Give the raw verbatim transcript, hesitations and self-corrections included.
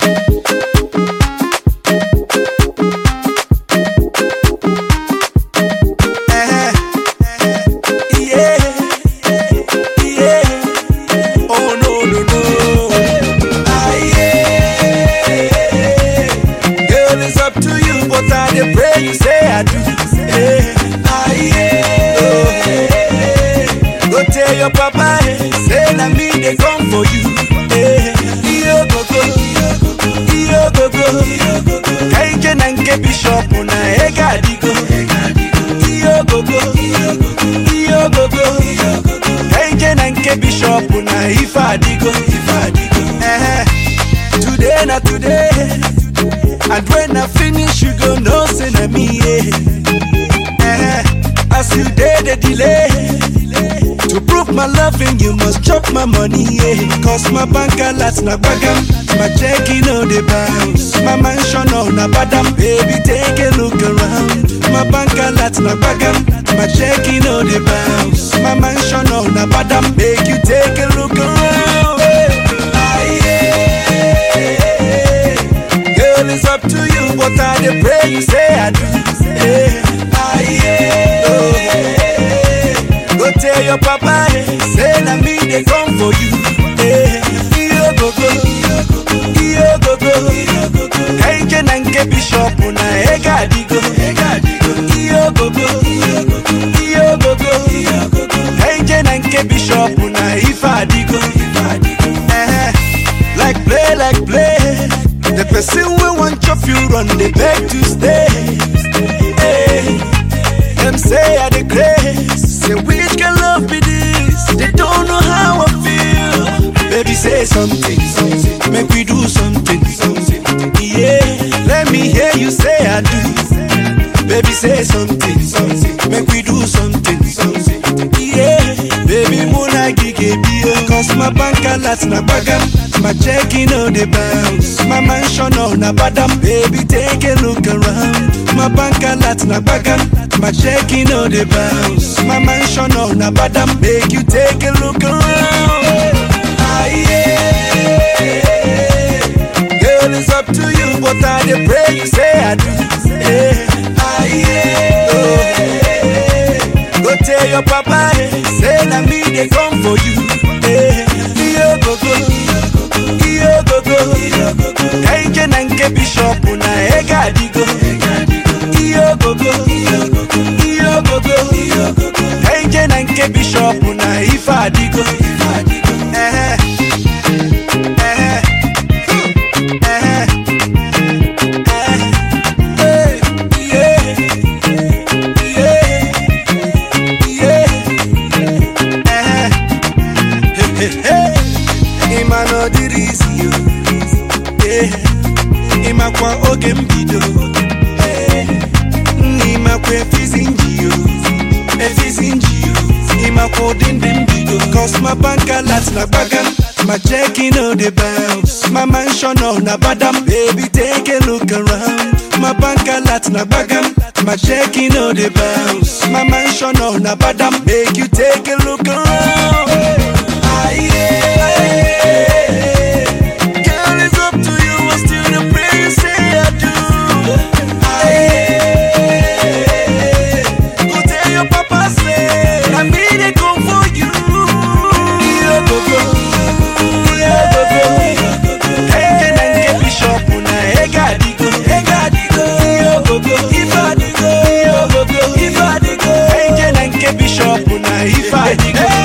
You say I do, hey, ah, yeah. Oh, hey, hey. Go tell your papa, hey, say na me they come for you. Hey, yo go go, yo go go. Kaije nanke bishop na ega digo. Yo go go, yo go go. Kaije nanke bishop na ifa digo, ifa digo. Eh, today na today. And when I finish, you go know say na me, yeah. Eh, as you did the delay, to prove my loving, you must chop my money, yeah. Cause my bank alerts na bagam, my checking on the bounce, my mansion on na badam, baby take a look around. My bank alerts na bagam, my checking on the bounce, my mansion on na badam, make you take a look around. Ah, yeah. It's up to you, but I dey pray you say I do. Hey, ah, yeah. Oh, hey. Go tell your papa, hey, say na me they come for you. Hey, yo go go, yo go go. Kaije nanke bishop na ega digo, ega digo. Yo go go, yo go go. Kaije nanke bishop na ifa digo, ifa digo. Eh, like play, like play. The person we want your you run, they beg to stay. Hey, them say I the grace. Say which can love be this? They don't know how I feel. Baby say something, something. Make we do something, something. Yeah, let me hear you say I do. Baby say something, something. Make we do something, something. Yeah, baby muna gige bio. Cause my bank alerts na bagam, my checking on the bounce, my mansion on na badam, baby take a look around. My bank alerts na bagam, my checking on the bounce, my mansion on na badam, make you take a look around. Ah, yeah. Girl, it's up to you, but I dey pray you say I do. Hey, ah, yeah. Oh, hey. Go tell your papa, hey, say na me they come for you. Hey, yo go go, yo go go. Kaije nanke bishop na ega digo. Yo go go, yo go go. Kaije nanke bishop na ifa digo. Eh, eh, eh, eh, yeah, yeah, yeah. Eh, hey, hey, hey. Imano dirisi yo, yeah. Imakwa oge mbido, eh. Imakwa efizinji yo, efizinji yo. Imakwa dindi mbido. Cause my bank alerts na bagam, my checking on the bounce, my mansion on na badam, baby take a look around. My bank alerts na bagam, my checking on the bounce, my mansion on na badam, make you take a look around. Ah, yeah. Girl, it's up to you, I still the pray you say I do. Ah, yeah. Go tell your papa say I me they come for you. Yo go go, yo go go. Kaije nanke bishop na ega digo, ega digo. Yo go go, ifa digo, yo go go, ifa digo. Kaije nanke bishop na ifa digo.